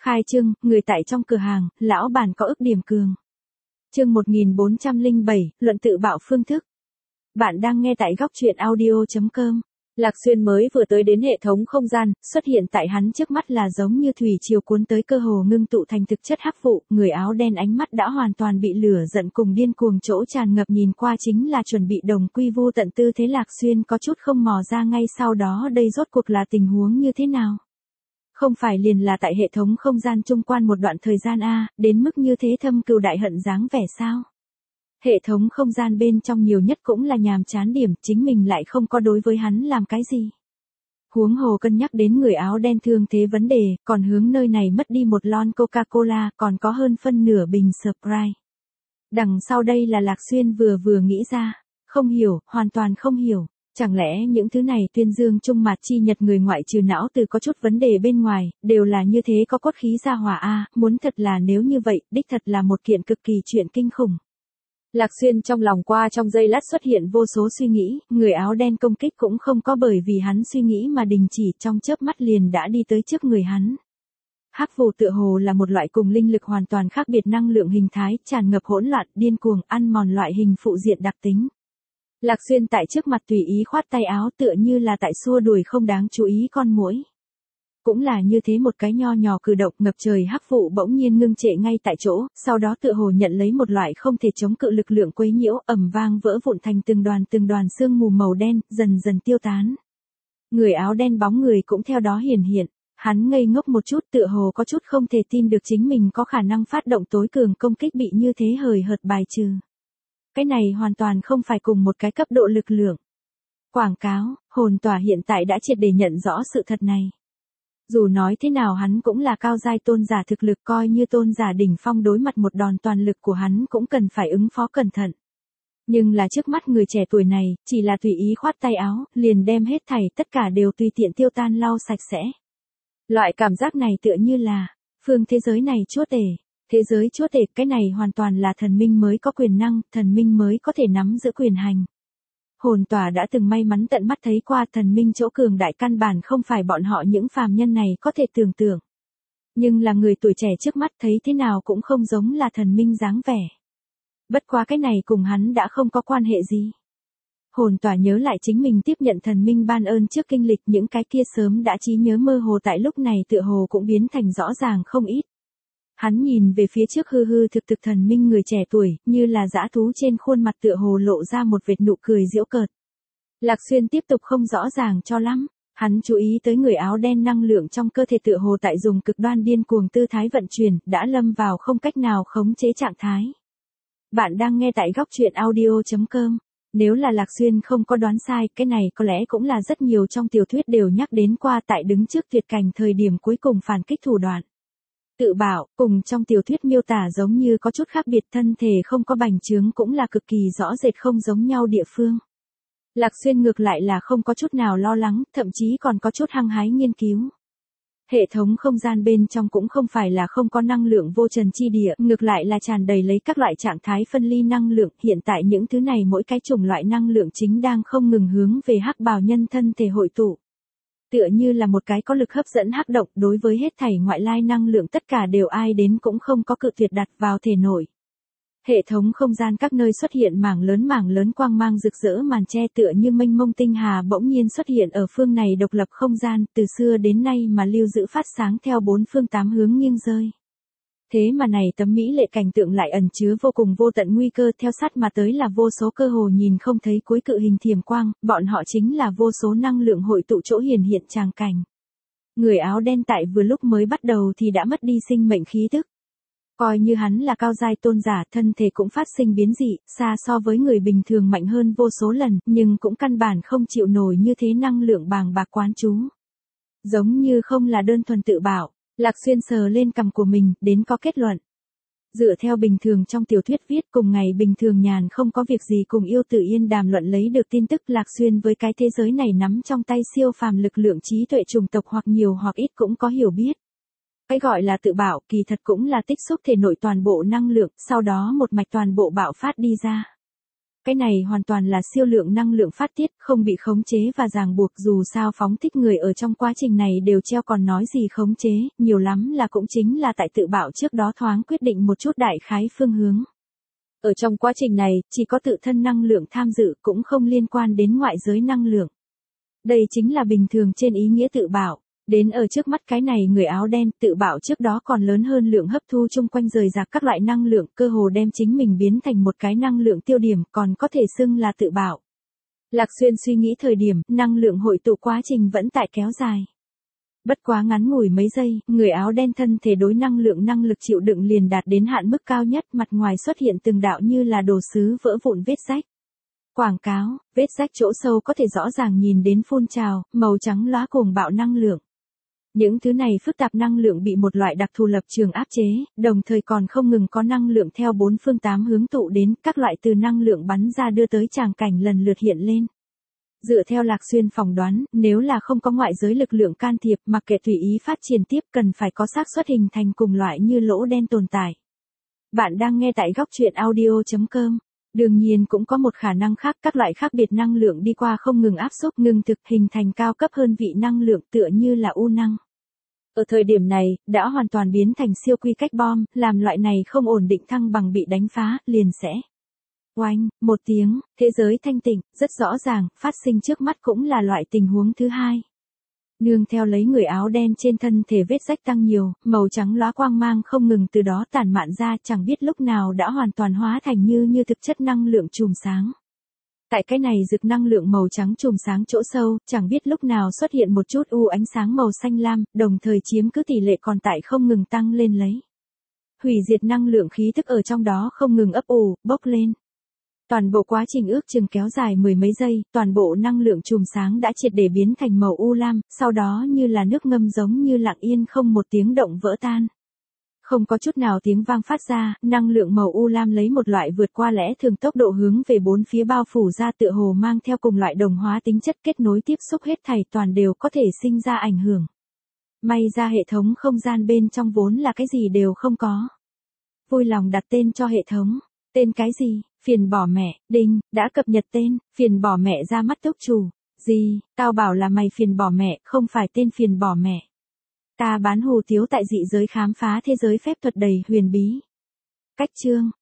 Khai trương, người tại trong cửa hàng, lão bản có ức điểm cường. Chương 1407, luận tự bạo phương thức. Bạn đang nghe tại góc truyện audio.com. Lạc Xuyên mới vừa tới đến hệ thống không gian, xuất hiện tại hắn trước mắt là giống như thủy triều cuốn tới cơ hồ ngưng tụ thành thực chất hắc vụ, người áo đen ánh mắt đã hoàn toàn bị lửa giận cùng điên cuồng chỗ tràn ngập, nhìn qua chính là chuẩn bị đồng quy vu tận tư thế. Lạc Xuyên có chút không mò ra ngay sau đó đây rốt cuộc là tình huống như thế nào. Không phải liền là tại hệ thống không gian trung quan một đoạn thời gian đến mức như thế thâm cừu đại hận dáng vẻ sao? Hệ thống không gian bên trong nhiều nhất cũng là nhàm chán điểm, chính mình lại không có đối với hắn làm cái gì. Huống hồ cân nhắc đến người áo đen thương thế vấn đề, còn hướng nơi này mất đi một lon Coca-Cola, còn có hơn phân nửa bình Sprite. Đằng sau đây là Lạc Xuyên vừa nghĩ ra. Không hiểu, hoàn toàn không hiểu. Chẳng lẽ những thứ này tuyên dương trung mạt chi nhật người ngoại trừ não từ có chút vấn đề bên ngoài, đều là như thế có cốt khí ra hỏa muốn thật là nếu như vậy, đích thật là một kiện cực kỳ chuyện kinh khủng. Lạc Xuyên trong lòng qua trong giây lát xuất hiện vô số suy nghĩ, người áo đen công kích cũng không có bởi vì hắn suy nghĩ mà đình chỉ, trong chớp mắt liền đã đi tới trước người hắn. Hắc vụ tựa hồ là một loại cùng linh lực hoàn toàn khác biệt năng lượng hình thái, tràn ngập hỗn loạn, điên cuồng, ăn mòn loại hình phụ diện đặc tính. Lạc Xuyên tại trước mặt tùy ý khoát tay áo tựa như là tại xua đuổi không đáng chú ý con muỗi. Cũng là như thế một cái nho nhỏ cử động, ngập trời hắc vụ bỗng nhiên ngưng trệ ngay tại chỗ, sau đó tựa hồ nhận lấy một loại không thể chống cự lực lượng quấy nhiễu, ầm vang vỡ vụn thành từng đoàn sương mù màu đen, dần dần tiêu tán. Người áo đen bóng người cũng theo đó hiển hiện, hắn ngây ngốc một chút, tựa hồ có chút không thể tin được chính mình có khả năng phát động tối cường công kích bị như thế hời hợt bài trừ. Cái này hoàn toàn không phải cùng một cái cấp độ lực lượng. Quảng cáo, hồn tỏa hiện tại đã triệt để nhận rõ sự thật này. Dù nói thế nào hắn cũng là cao giai tôn giả thực lực, coi như tôn giả đỉnh phong đối mặt một đòn toàn lực của hắn cũng cần phải ứng phó cẩn thận. Nhưng là trước mắt người trẻ tuổi này, chỉ là tùy ý khoát tay áo, liền đem hết thảy tất cả đều tùy tiện tiêu tan lau sạch sẽ. Loại cảm giác này tựa như là, phương thế giới này chúa tể. Thế giới chúa tể, cái này hoàn toàn là thần minh mới có quyền năng, thần minh mới có thể nắm giữ quyền hành. Hồn tỏa đã từng may mắn tận mắt thấy qua thần minh chỗ cường đại, căn bản không phải bọn họ những phàm nhân này có thể tưởng tượng. Nhưng là người tuổi trẻ trước mắt thấy thế nào cũng không giống là thần minh dáng vẻ. Bất quá cái này cùng hắn đã không có quan hệ gì. Hồn tỏa nhớ lại chính mình tiếp nhận thần minh ban ơn trước kinh lịch, những cái kia sớm đã trí nhớ mơ hồ tại lúc này tựa hồ cũng biến thành rõ ràng không ít. Hắn nhìn về phía trước hư hư thực thực thần minh người trẻ tuổi, như là dã thú trên khuôn mặt tựa hồ lộ ra một vệt nụ cười giễu cợt. Lạc Xuyên tiếp tục không rõ ràng cho lắm, hắn chú ý tới người áo đen năng lượng trong cơ thể tựa hồ tại dùng cực đoan điên cuồng tư thái vận chuyển, đã lâm vào không cách nào khống chế trạng thái. Bạn đang nghe tại góc truyện audio.com. Nếu là Lạc Xuyên không có đoán sai, cái này có lẽ cũng là rất nhiều trong tiểu thuyết đều nhắc đến qua tại đứng trước tuyệt cảnh thời điểm cuối cùng phản kích thủ đoạn. Tự bảo, cùng trong tiểu thuyết miêu tả giống như có chút khác biệt, thân thể không có bành trướng cũng là cực kỳ rõ rệt không giống nhau địa phương. Lạc Xuyên ngược lại là không có chút nào lo lắng, thậm chí còn có chút hăng hái nghiên cứu. Hệ thống không gian bên trong cũng không phải là không có năng lượng vô trần chi địa, ngược lại là tràn đầy lấy các loại trạng thái phân ly năng lượng, hiện tại những thứ này mỗi cái chủng loại năng lượng chính đang không ngừng hướng về hắc bào nhân thân thể hội tụ. Tựa như là một cái có lực hấp dẫn hắc động, đối với hết thảy ngoại lai năng lượng tất cả đều ai đến cũng không có cự tuyệt đặt vào thể nội. Hệ thống không gian các nơi xuất hiện mảng lớn quang mang rực rỡ màn che, tựa như mênh mông tinh hà bỗng nhiên xuất hiện ở phương này độc lập không gian, từ xưa đến nay mà lưu giữ phát sáng theo bốn phương tám hướng nghiêng rơi. Thế mà này tấm mỹ lệ cảnh tượng lại ẩn chứa vô cùng vô tận nguy cơ, theo sát mà tới là vô số cơ hồ nhìn không thấy cuối cự hình thiểm quang, bọn họ chính là vô số năng lượng hội tụ chỗ hiển hiện tràng cảnh. Người áo đen tại vừa lúc mới bắt đầu thì đã mất đi sinh mệnh khí tức. Coi như hắn là cao giai tôn giả, thân thể cũng phát sinh biến dị, xa so với người bình thường mạnh hơn vô số lần, nhưng cũng căn bản không chịu nổi như thế năng lượng bàng bạc quán trú. Giống như không là đơn thuần tự bảo. Lạc Xuyên sờ lên cằm của mình, đến có kết luận. Dựa theo bình thường trong tiểu thuyết viết, cùng ngày bình thường nhàn không có việc gì cùng yêu tử yên đàm luận lấy được tin tức, Lạc Xuyên với cái thế giới này nắm trong tay siêu phàm lực lượng trí tuệ chủng tộc hoặc nhiều hoặc ít cũng có hiểu biết. Cái gọi là tự bảo kỳ thật cũng là tích xúc thể nội toàn bộ năng lượng, sau đó một mạch toàn bộ bạo phát đi ra. Cái này hoàn toàn là siêu lượng năng lượng phát tiết, không bị khống chế và ràng buộc, dù sao phóng thích người ở trong quá trình này đều treo, còn nói gì khống chế, nhiều lắm là cũng chính là tại tự bạo trước đó thoáng quyết định một chút đại khái phương hướng. Ở trong quá trình này, chỉ có tự thân năng lượng tham dự, cũng không liên quan đến ngoại giới năng lượng. Đây chính là bình thường trên ý nghĩa tự bạo. Đến ở trước mắt cái này người áo đen tự bạo trước đó còn lớn hơn lượng hấp thu chung quanh rời rạc các loại năng lượng, cơ hồ đem chính mình biến thành một cái năng lượng tiêu điểm, còn có thể xưng là tự bạo. Lạc Xuyên suy nghĩ thời điểm, năng lượng hội tụ quá trình vẫn tại kéo dài. Bất quá ngắn ngủi mấy giây, người áo đen thân thể đối năng lượng năng lực chịu đựng liền đạt đến hạn mức cao nhất, mặt ngoài xuất hiện từng đạo như là đồ sứ vỡ vụn vết rách. Quảng cáo, vết rách chỗ sâu có thể rõ ràng nhìn đến phun trào, màu trắng lóa cuồng bạo năng lượng. Những thứ này phức tạp năng lượng bị một loại đặc thù lập trường áp chế, đồng thời còn không ngừng có năng lượng theo bốn phương tám hướng tụ đến, các loại từ năng lượng bắn ra đưa tới tràng cảnh lần lượt hiện lên. Dựa theo Lạc Xuyên phỏng đoán, nếu là không có ngoại giới lực lượng can thiệp, mặc kệ tùy ý phát triển tiếp, cần phải có xác suất hình thành cùng loại như lỗ đen tồn tại. Bạn đang nghe tại góc truyện audio.com. Đương nhiên cũng có một khả năng khác, các loại khác biệt năng lượng đi qua không ngừng áp xúc ngừng thực hình thành cao cấp hơn vị năng lượng tựa như là u năng. Ở thời điểm này, đã hoàn toàn biến thành siêu quy cách bom, làm loại này không ổn định thăng bằng bị đánh phá, liền sẽ. Oanh, một tiếng, thế giới thanh tịnh, rất rõ ràng, phát sinh trước mắt cũng là loại tình huống thứ hai. Nương theo lấy người áo đen trên thân thể vết rách tăng nhiều, màu trắng lóa quang mang không ngừng từ đó tản mạn ra, chẳng biết lúc nào đã hoàn toàn hóa thành như thực chất năng lượng chùm sáng. Tại cái này rực năng lượng màu trắng chùm sáng chỗ sâu, chẳng biết lúc nào xuất hiện một chút u ánh sáng màu xanh lam, đồng thời chiếm cứ tỷ lệ còn tại không ngừng tăng lên lấy. Hủy diệt năng lượng khí thức ở trong đó không ngừng ấp ủ, bốc lên. Toàn bộ quá trình ước chừng kéo dài mười mấy giây, toàn bộ năng lượng chùm sáng đã triệt để biến thành màu u lam, sau đó như là nước ngâm giống như lặng yên không một tiếng động vỡ tan. Không có chút nào tiếng vang phát ra, năng lượng màu u lam lấy một loại vượt qua lẽ thường tốc độ hướng về bốn phía bao phủ ra, tựa hồ mang theo cùng loại đồng hóa tính chất, kết nối tiếp xúc hết thảy toàn đều có thể sinh ra ảnh hưởng. May ra hệ thống không gian bên trong vốn là cái gì đều không có. Vui lòng đặt tên cho hệ thống. Tên cái gì? Phiền bỏ mẹ, đinh, đã cập nhật tên, phiền bỏ mẹ ra mắt túc chủ. Gì, tao bảo là mày phiền bỏ mẹ, không phải tên phiền bỏ mẹ. Ta bán hù tiếu tại dị giới khám phá thế giới phép thuật đầy huyền bí. Cách chương,